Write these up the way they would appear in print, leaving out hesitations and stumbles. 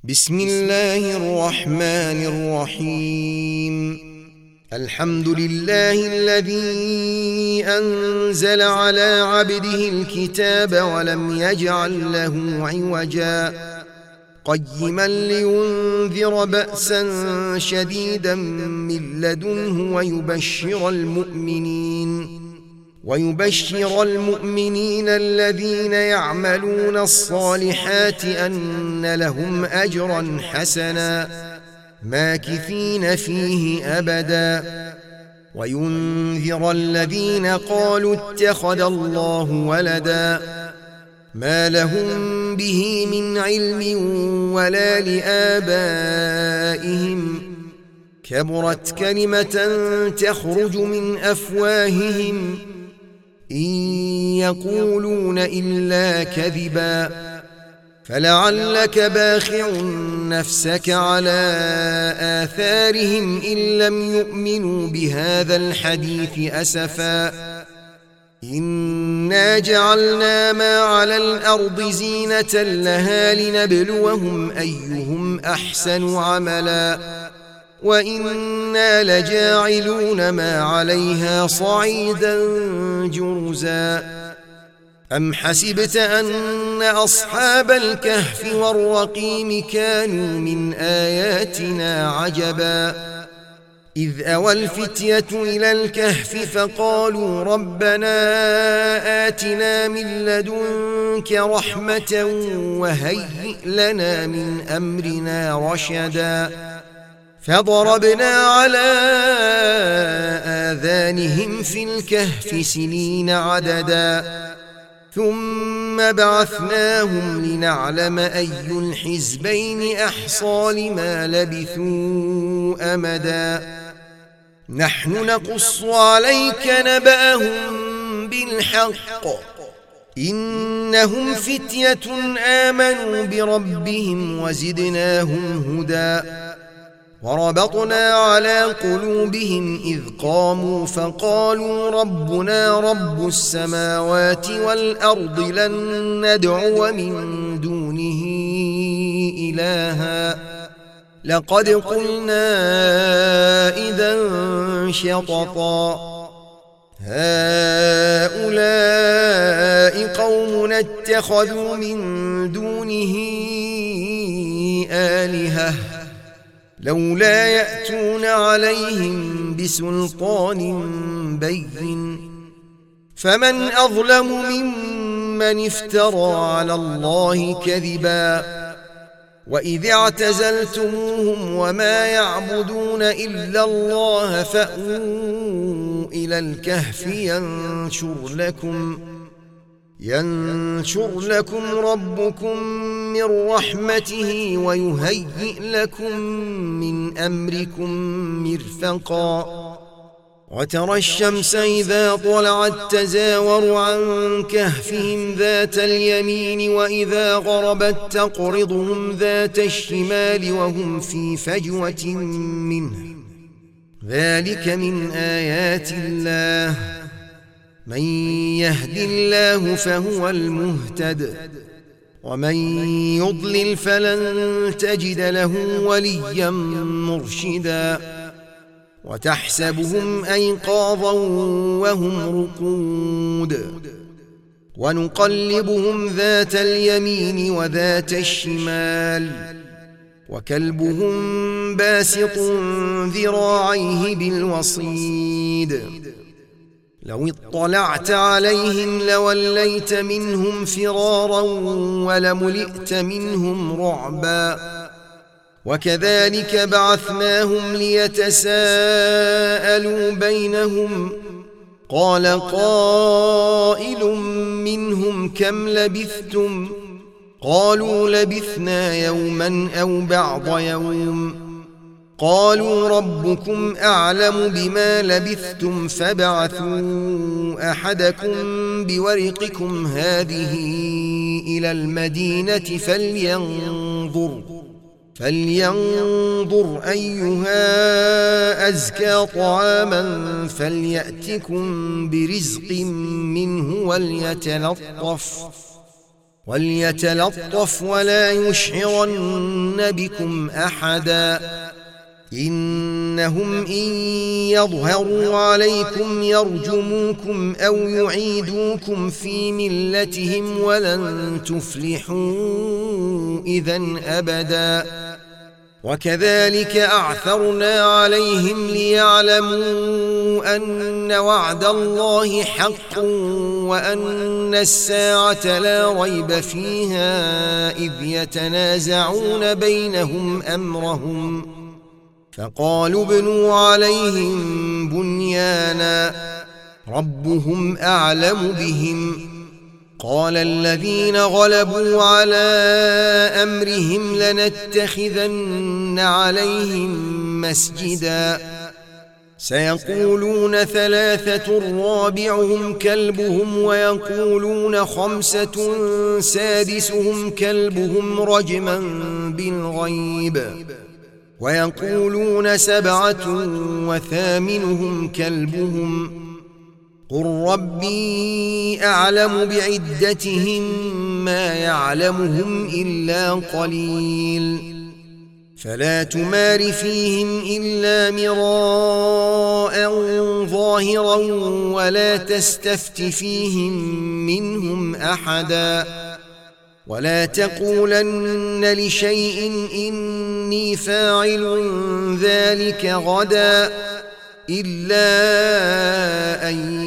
بسم الله الرحمن الرحيم. الحمد لله الذي أنزل على عبده الكتاب ولم يجعل له عوجا قيما لينذر بأسا شديدا من لدنه ويبشر المؤمنين الذين يعملون الصالحات أن لهم أجرا حسنا ماكثين فيه أبدا، وينذر الذين قالوا اتخذ الله ولدا ما لهم به من علم ولا لآبائهم، كبرت كلمة تخرج من أفواههم إن يقولون إلا كذبا، فلعلك باخع نفسك على آثارهم إن لم يؤمنوا بهذا الحديث أسفا. إنا جعلنا ما على الأرض زينة لها لنبلوهم أيهم أحسن عملا وإنا لجاعلون ما عليها صعيدا جرزا. أم حسبت أن أصحاب الكهف والرقيم كانوا من آياتنا عجبا إذ أوى الفتية إلى الكهف فقالوا ربنا آتنا من لدنك رحمة وهيئ لنا من أمرنا رشدا، فضربنا على آذانهم في الكهف سنين عددا ثم بعثناهم لنعلم أي الحزبين أحصى لما لبثوا أمدا. نحن نقص عليك نبأهم بالحق إنهم فتية آمنوا بربهم وزدناهم هدى، وربطنا على قلوبهم إذ قاموا فقالوا ربنا رب السماوات والأرض لن ندعو من دونه إلها لقد قلنا إذا شططا هؤلاء قوم اتخذوا من دونه آلهة لولا يأتون عليهم بسلطان بين، فمن أظلم ممن افترى على الله كذبا. وإذ اعتزلتموهم وما يعبدون إلا الله فأووا إلى الكهف ينشر لكم ربكم من رحمته ويهيئ لكم من أمركم مرفقا. وترى الشمس إذا طلعت تزاور عن كهفهم ذات اليمين وإذا غربت تقرضهم ذات الشمال وهم في فجوة منه، ذلك من آيات الله، من يهد الله فهو المهتد ومن يضلل فلن تجد له وليا مرشدا. وتحسبهم أيقاظا وهم رقود ونقلبهم ذات اليمين وذات الشمال وكلبهم باسط ذراعيه بالوصيد، لو اطلعت عليهم لوليت منهم فرارا ولملئت منهم رعبا. وكذلك بعثناهم ليتساءلوا بينهم قال قائل منهم كم لبثتم قالوا لبثنا يوما أو بعض يوم قالوا ربكم أعلم بما لبثتم فابعثوا أحدكم بورقكم هذه إلى المدينة فلينظر أيها أزكى طعاما فليأتكم برزق منه وليتلطف ولا يشعرن بكم أحدا إنهم إن يظهروا عليكم يرجموكم أو يعيدوكم في ملتهم ولن تفلحوا إذن أبدا وكذلك أعثرنا عليهم ليعلموا أن وعد الله حق وأن الساعة لا ريب فيها إذ يتنازعون بينهم أمرهم فقالوا ابنوا عليهم بنيانا ربهم أعلم بهم قال الذين غلبوا على أمرهم لنتخذن عليهم مسجدا سيقولون ثلاثة رابعهم كلبهم ويقولون خمسة سادسهم كلبهم رجما بالغيب ويقولون سبعة وثامنهم كلبهم قل ربي أعلم بعدتهم ما يعلمهم إلا قليل فلا تمار فيهم إلا مراء ظاهرا ولا تستفت فيهم منهم أحدا ولا تقولن لشيء إني فاعل ذلك غدا إلا أن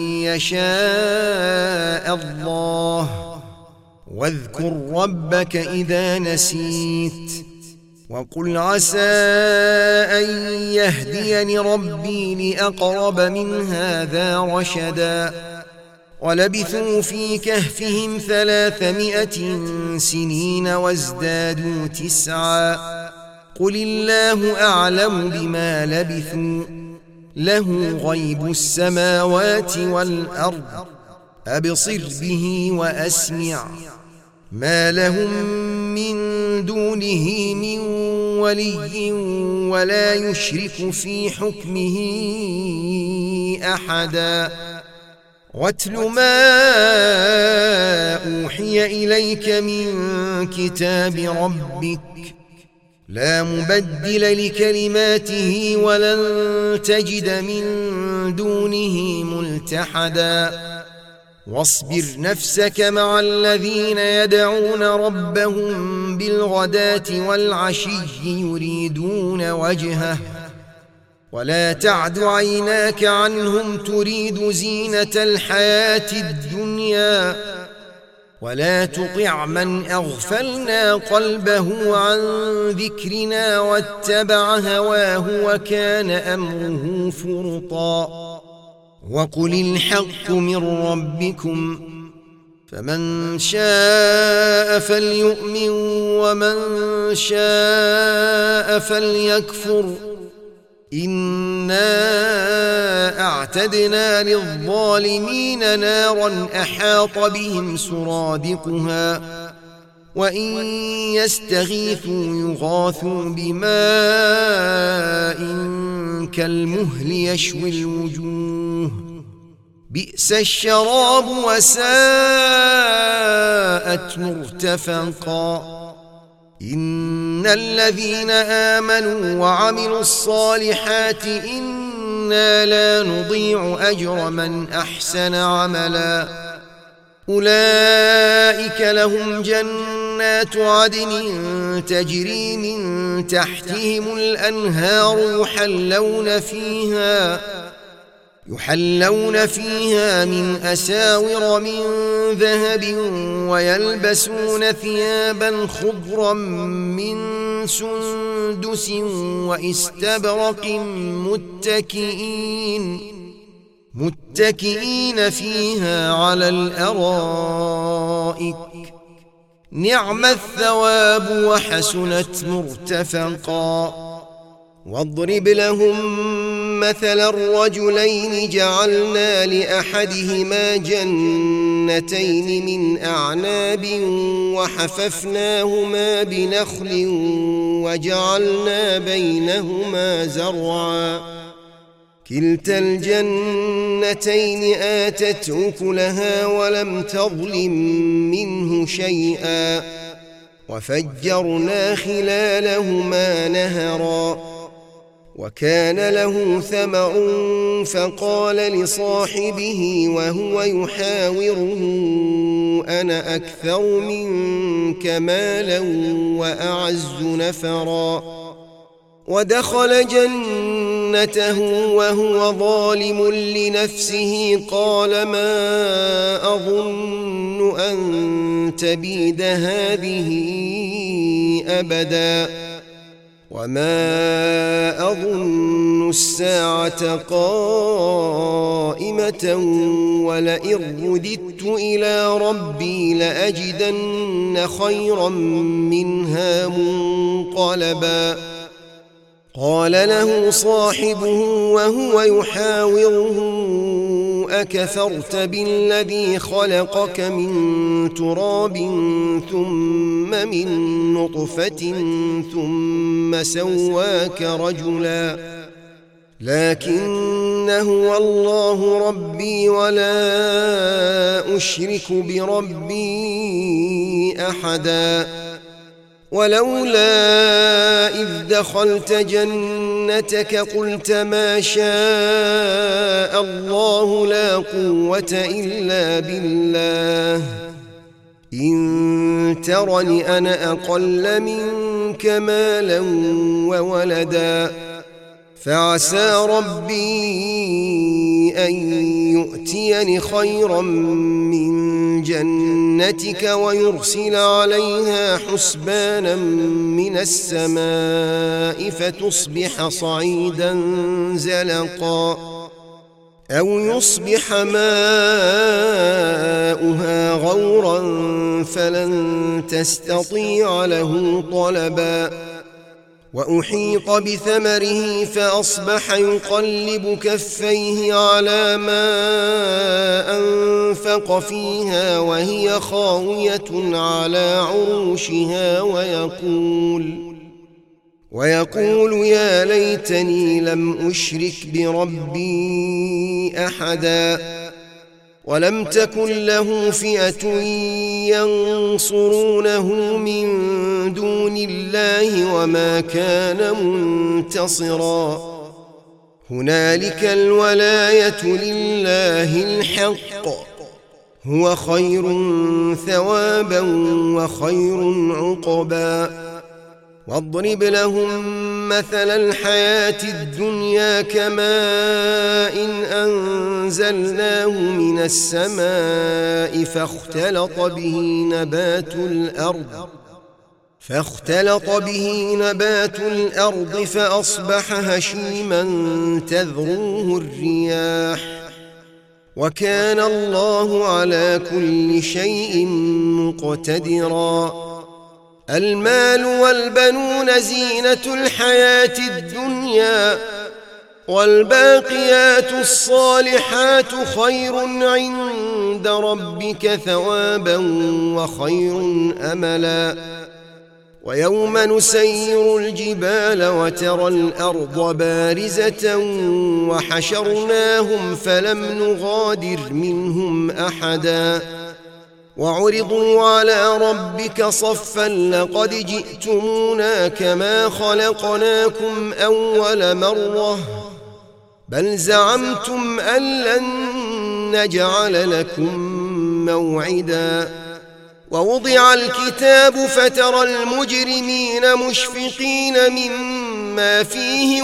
يشاء الله واذكر ربك إذا نسيت وقل عسى أن يهديني ربي لأقرب من هذا رشدا ولبثوا في كهفهم 300 سنين وازدادوا 9 قل الله أعلم بما لبثوا له غيب السماوات والأرض أبصر به وأسمع ما لهم من دونه من ولي ولا يشرك في حكمه أحدا واتل ما أوحي إليك من كتاب ربك لا مبدل لكلماته ولن تجد من دونه ملتحدا واصبر نفسك مع الذين يدعون ربهم بالغداة والعشي يريدون وجهه ولا تعد عيناك عنهم تريد زينة الحياة الدنيا ولا تطع من أغفلنا قلبه عن ذكرنا واتبع هواه وكان أمره فرطا وقل الحق من ربكم فمن شاء فليؤمن ومن شاء فليكفر إنا أعتدنا للظالمين نارا أحاط بهم سرادقها وإن يستغيثوا يغاثوا بماء كالمهل يشوي الوجوه بئس الشراب وساءت مرتفقا إن الذين آمنوا وعملوا الصالحات إنا لا نضيع أجر من أحسن عملا أولئك لهم جنات عدن تجري من تحتهم الأنهار يحلون فيها من أساور من ذهب ويلبسون ثيابا خضرا من سندس وإستبرق متكئين فيها على الأرائك نعم الثواب وحسنت مرتفقا واضرب لهم مثل الرجلين جعلنا لأحدهما جنتين من أعناب وحففناهما بنخل وجعلنا بينهما زرعا كلتا الجنتين جنتين آتت أكلها ولم تظلم منه شيئا وفجرنا خلالهما نهرا وكان له ثمر فقال لصاحبه وهو يحاوره أنا أكثر منك مالا وأعز نفرا ودخل جنته وهو ظالم لنفسه قال ما أظن أن تبيد هذه أبدا وما أظن الساعة قائمة ولئن رددت إلى ربي لأجدن خيرا منها منقلبا قال له صاحبه وهو يحاوره أكفرت بالذي خلقك من تراب ثم من نطفة ثم سواك رجلا لكن هو الله ربي ولا أشرك بربي أحدا ولولا إذ دخلت جنتك قلت ما شاء الله لا قوة إلا بالله إن ترني أنا أقل منك مالا وولدا فعسى ربي أن يؤتيني خيرا من جنتك ويرسل عليها حسبانا من السماء فتصبح صعيدا زلقا أو يصبح ماؤها غورا فلن تستطيع له طلبا وأحيط بثمره فأصبح يقلب كفيه على ما أنفق فيها وهي خاوية على عروشها ويقول يا ليتني لم أشرك بربي أحدا ولم تكن له فئة ينصرونه من دون الله وما كان منتصرا هنالك الولاية لله الحق هو خير ثوابا وخير عقبا واضرب لهم مثل الحياة الدنيا كماء أنزلناه من السماء فاختلط به نبات الأرض فأصبح هشيما تذروه الرياح وكان الله على كل شيء مقتدرا المال والبنون زينة الحياة الدنيا والباقيات الصالحات خير عند ربك ثوابا وخير أملا ويوم نسير الجبال وترى الأرض بارزة وحشرناهم فلم نغادر منهم أحدا وعرضوا على ربك صفا لقد جئتمونا كما خلقناكم أول مرة بل زعمتم أن لن نجعل لكم موعدا ووضع الكتاب فترى المجرمين مشفقين مما فيه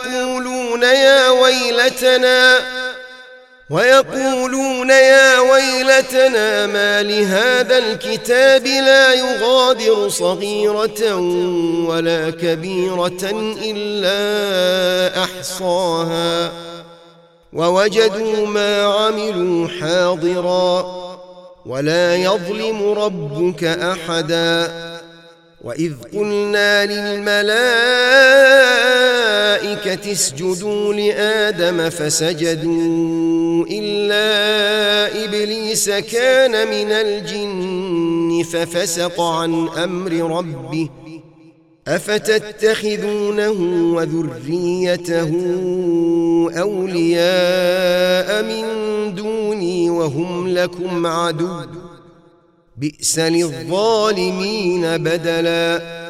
ويقولون يا ويلتنا ما لهذا الكتاب لا يغادر صغيرة ولا كبيرة إلا أحصاها ووجدوا ما عملوا حاضرا ولا يظلم ربك أحدا وإذ قلنا للملائكة اسجدوا لآدم فسجدوا إلا إبليس كان من الجن ففسق عن أمر ربه أفتتخذونه وذريته أولياء من دوني وهم لكم عدو بئس للظالمين بدلا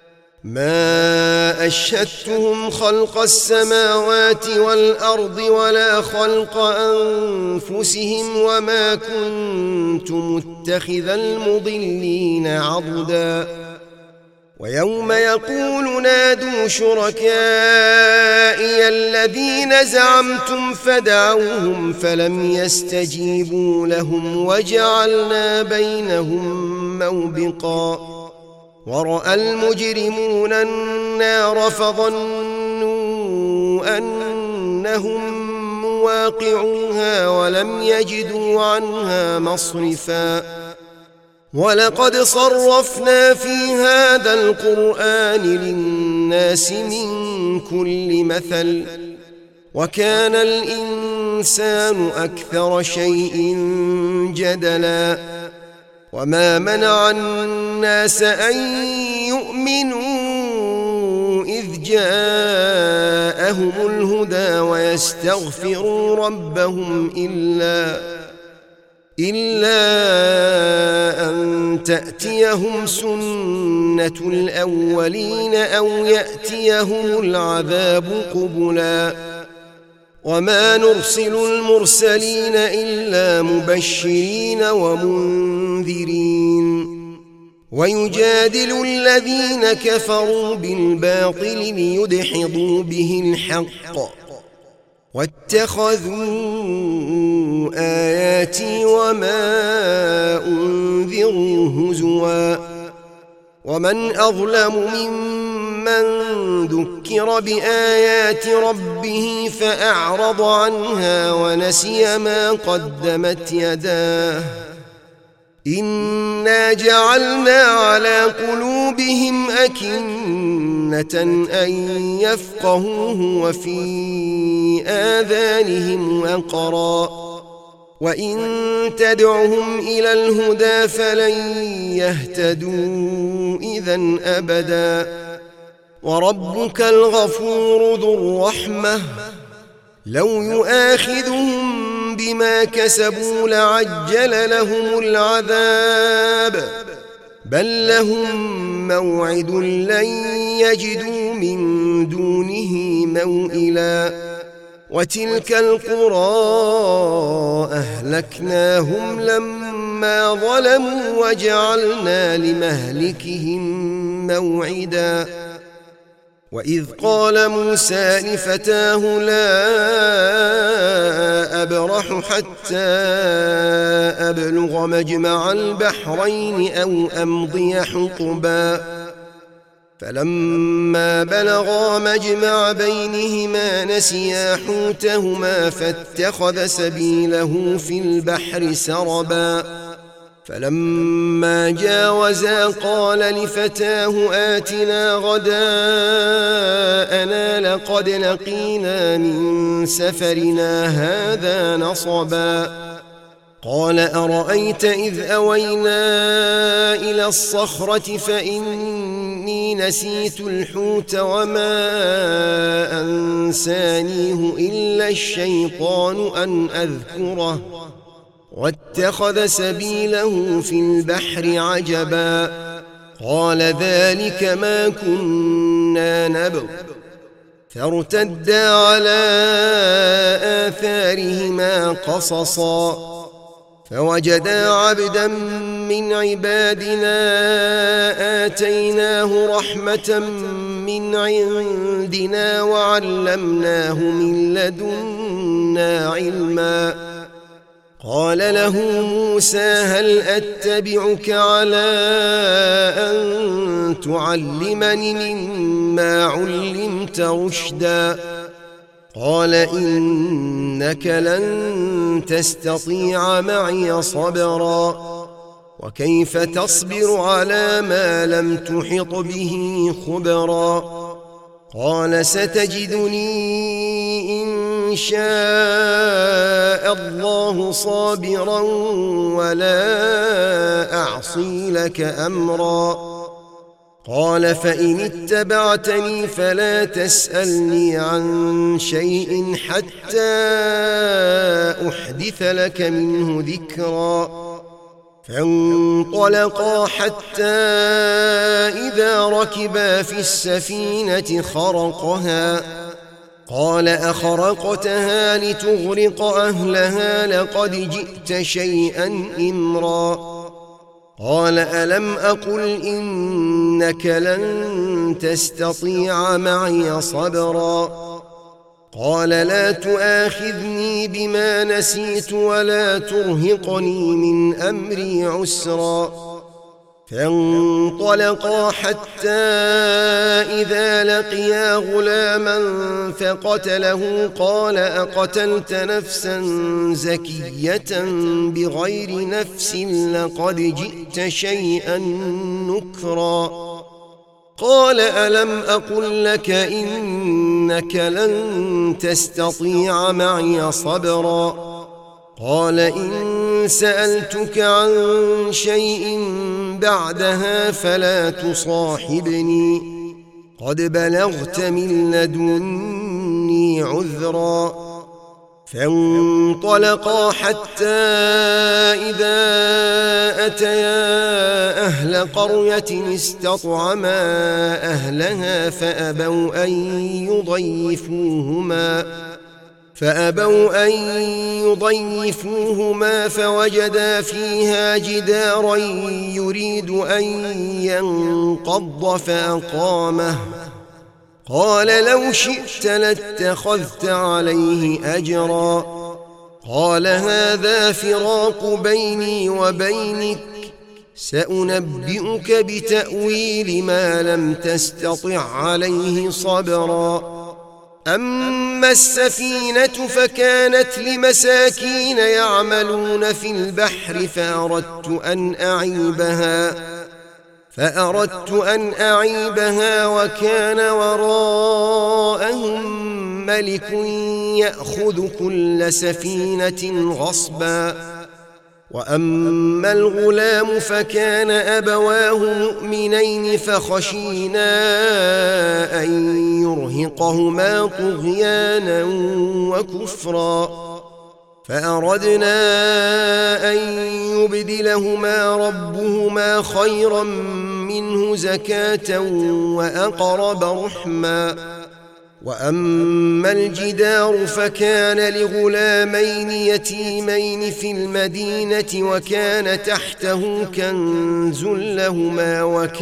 ما أشهدتهم خلق السماوات والأرض ولا خلق أنفسهم وما كنت متخذ المضلين عضدا ويوم يقول نادوا شركائي الذين زعمتم فدعوهم فلم يستجيبوا لهم وجعلنا بينهم موبقا ورأى المجرمون النار فظنوا أنهم مواقعوها ولم يجدوا عنها مصرفا ولقد صرفنا في هذا القرآن للناس من كل مثل وكان الإنسان أكثر شيء جدلا وما منع الناس أن يؤمنوا إذ جاءهم الهدى ويستغفروا ربهم إلا أن تأتيهم سنة الأولين أو يأتيهم العذاب قبلا وما نرسل المرسلين إلا مبشرين ومنذرين ويجادل الذين كفروا بالباطل ليدحضوا به الحق واتخذوا آياتي وما أنذروا هزوا ومن أظلم ممن ذكر بآيات ربه فأعرض عنها ونسي ما قدمت يداه إنا جعلنا على قلوبهم أكنة أن يفقهوه وفي آذانهم وقرا وإن تدعهم إلى الهدى فلن يهتدوا إذن أبدا وربك الغفور ذو الرحمة لو يؤاخذهم بما كسبوا لعجل لهم العذاب بل لهم موعد لن يجدوا من دونه موئلا وتلك القرى أهلكناهم لما ظلموا وجعلنا لمهلكهم موعدا وإذ قال موسى لفتاه لا أبرح حتى أبلغ مجمع البحرين أو أمضي حقبا فلما بلغا مجمع بينهما نسيا حوتهما فاتخذ سبيله في البحر سربا فلما جاوزا قال لفتاه آتنا غداءنا لقد لقينا من سفرنا هذا نصبا قال أرأيت إذ أوينا إلى الصخرة فإني نسيت الحوت وما أنسانيه إلا الشيطان أن أذكره واتخذ سبيله في البحر عجبا قال ذلك ما كنا نبغ فارتدا على آثارهما قصصا فوجدا عبدا من عبادنا آتيناه رحمة من عندنا وعلمناه من لدنا علما قال له موسى هل أتبعك على أن تعلمني مما علمت رشدا قال إنك لن تستطيع معي صبرا وكيف تصبر على ما لم تحط به خبرا قال ستجدني إن شاء الله صابرا ولا أعصي لك أمرا قال فإن اتبعتني فلا تسألني عن شيء حتى أحدث لك منه ذكرا. فانطلقا حتى إذا ركبا في السفينة خرقها قال أخرقتها لتغرق أهلها لقد جئت شيئا إمرا. قال ألم أقل إنك لن تستطيع معي صبرا. قال لا تؤاخذني بما نسيت ولا ترهقني من أمري عسرا. فانطلقا حتى إذا لقيا غلاما فقتله قال أقتلت نفسا زكية بغير نفس لقد جئت شيئا نكرا. قال ألم أقل لك إنك لن تستطيع معي صبرا. قال إن سألتك عن شيء بعدها فلا تصاحبني قد بلغت من لدني عذرا. فانطلقا حتى إذا أتيا أهل قرية استطعما أهلها فأبوا أن يضيفوهما فوجدا فيها جدارا يريد أن ينقض فأقامه. قال لو شئت لاتخذت عليه أجرا. قال هذا فراق بيني وبينك سأنبئك بتأويل ما لم تستطع عليه صبرا. أما السفينة فكانت لمساكين يعملون في البحر فأردت أن أعيبها وكان وراءهم ملك يأخذ كل سفينة غصبا. وأما الغلام فكان أبواه مؤمنين فخشينا أن يرهقهما طغيانا وكفرا. فأردنا أن يبدلهما ربهما خيرا منه زكاة وأقرب رحما. وأما الجدار فكان لغلامين يتيمين في المدينة وكان تحته كنز لهما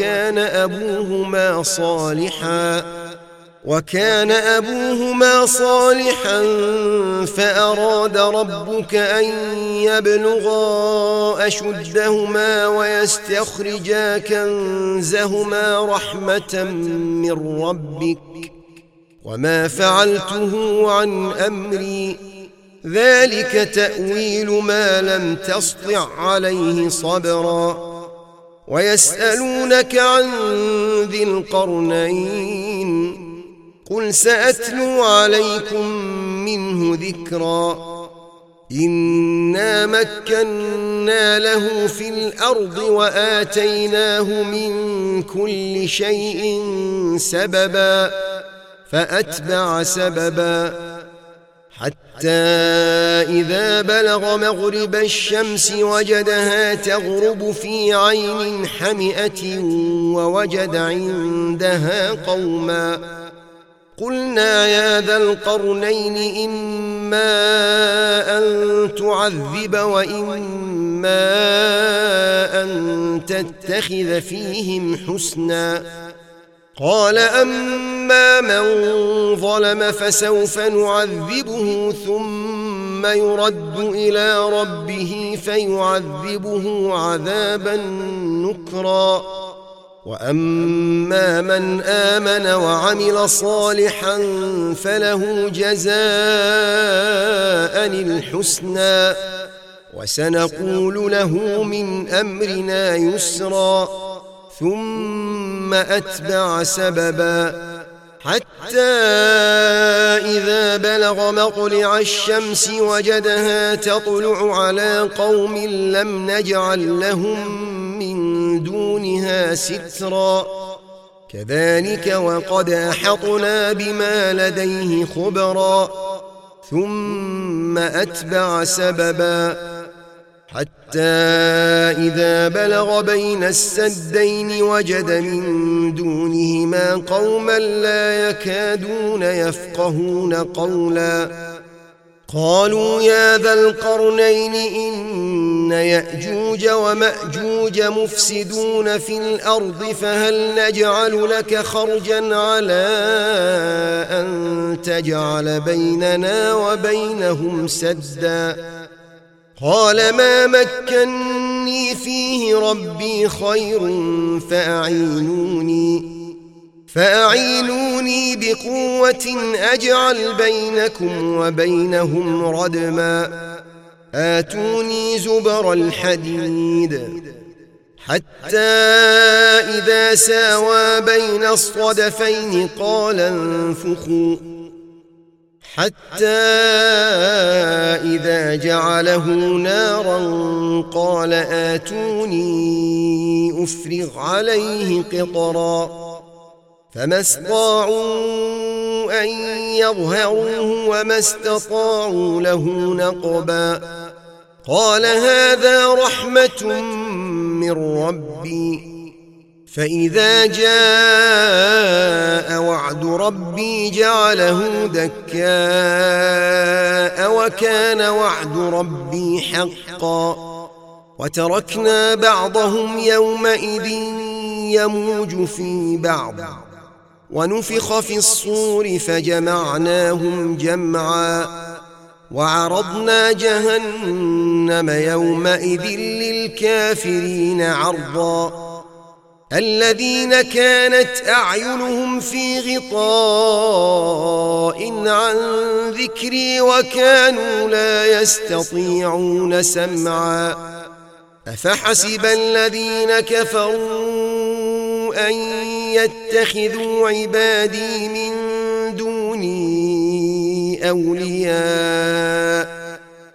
وكان أبوهما صالحا فأراد ربك أن يبلغا أشدهما ويستخرجا كنزهما رحمة من ربك وما فعلته عن أمري ذلك تأويل ما لم تسطع عليه صبرا. ويسألونك عن ذي القرنين قل سأتلو عليكم منه ذكرا. إنا مكنا له في الأرض وآتيناه من كل شيء سببا فأتبع سببا حتى إذا بلغ مغرب الشمس وجدها تغرب في عين حمئة ووجد عندها قوما. قلنا يا ذا القرنين إما أن تعذب وإما أن تتخذ فيهم حسنا. قال أما من ظلم فسوف نعذبه ثم يرد إلى ربه فيعذبه عذابا نكرا. وأما من آمن وعمل صالحا فله جزاء الحسنى وسنقول له من أمرنا يسرا. ثم أتبع سببا حتى إذا بلغ مطلع الشمس وجدها تطلع على قوم لم نجعل لهم من دونها سترا. كذلك وقد أحطنا بما لديه خبرا ثم أتبع سببا حتى إذا بلغ بين السدين وجد من دونهما قوما لا يكادون يفقهون قولا قالوا يا ذا القرنين إن يأجوج ومأجوج مفسدون في الأرض فهل نجعل لك خرجا على أن تجعل بيننا وبينهم سدا قال ما مكني فيه ربي خير فأعينوني بقوة أجعل بينكم وبينهم ردما آتوني زبر الحديد حتى إذا ساوى بين الصدفين قال انفخوا حتى إذا جعله نارا قال آتوني أفرغ عليه قطرا فما استطاعوا أن يظهروه وما استطاعوا له نقبا قال هذا رحمة من ربي فإذا جاء وعد ربي جعله دكاء وكان وعد ربي حقا وتركنا بعضهم يومئذ يموج في بعض ونفخ في الصور فجمعناهم جمعا وعرضنا جهنم يومئذ للكافرين عرضا الذين كانت أعينهم في غطاء عن ذكري وكانوا لا يستطيعون سمعا أفحسب الذين كفروا أن يتخذوا عبادي من دوني أولياء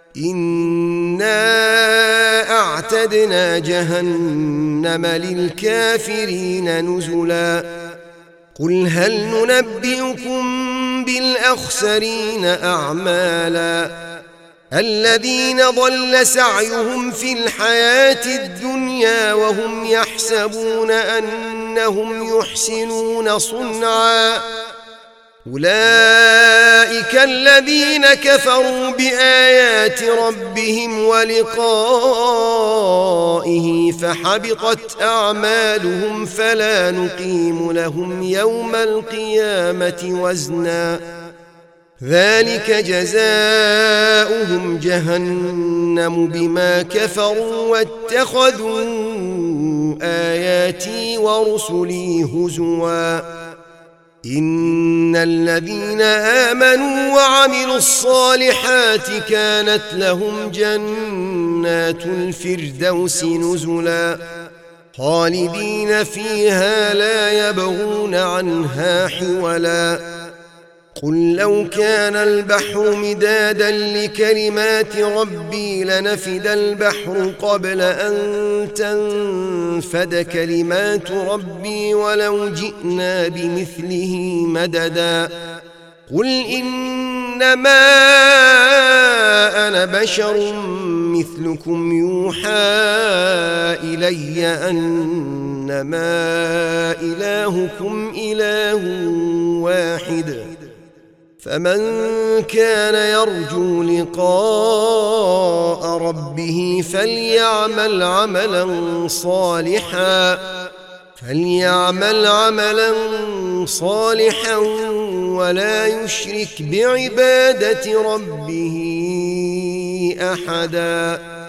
إنا أعتدنا جهنم للكافرين نزلا قل هل ننبئكم بالأخسرين أعمالا الذين ضل سعيهم في الحياة الدنيا وهم يحسبون أنهم يحسنون صنعا أولئك الذين كفروا بآيات ربهم ولقائه فحبطت أعمالهم فلا نقيم لهم يوم القيامة وزنا ذلك جزاؤهم جهنم بما كفروا واتخذوا آياتي ورسلي هزوا إن الذين آمنوا وعملوا الصالحات كانت لهم جنات الفردوس نزلا خالدين فيها لا يبغون عنها حولا قل لو كان البحر مدادا لكلمات ربي لنفد البحر قبل أن تنفد كلمات ربي ولو جئنا بمثله مددا قل إنما أنا بشر مثلكم يوحى إلي أنما إلهكم إله واحد فمن كان يرجو لقاء ربه فليعمل عملا صالحا ولا يشرك بعبادة ربه أحدا.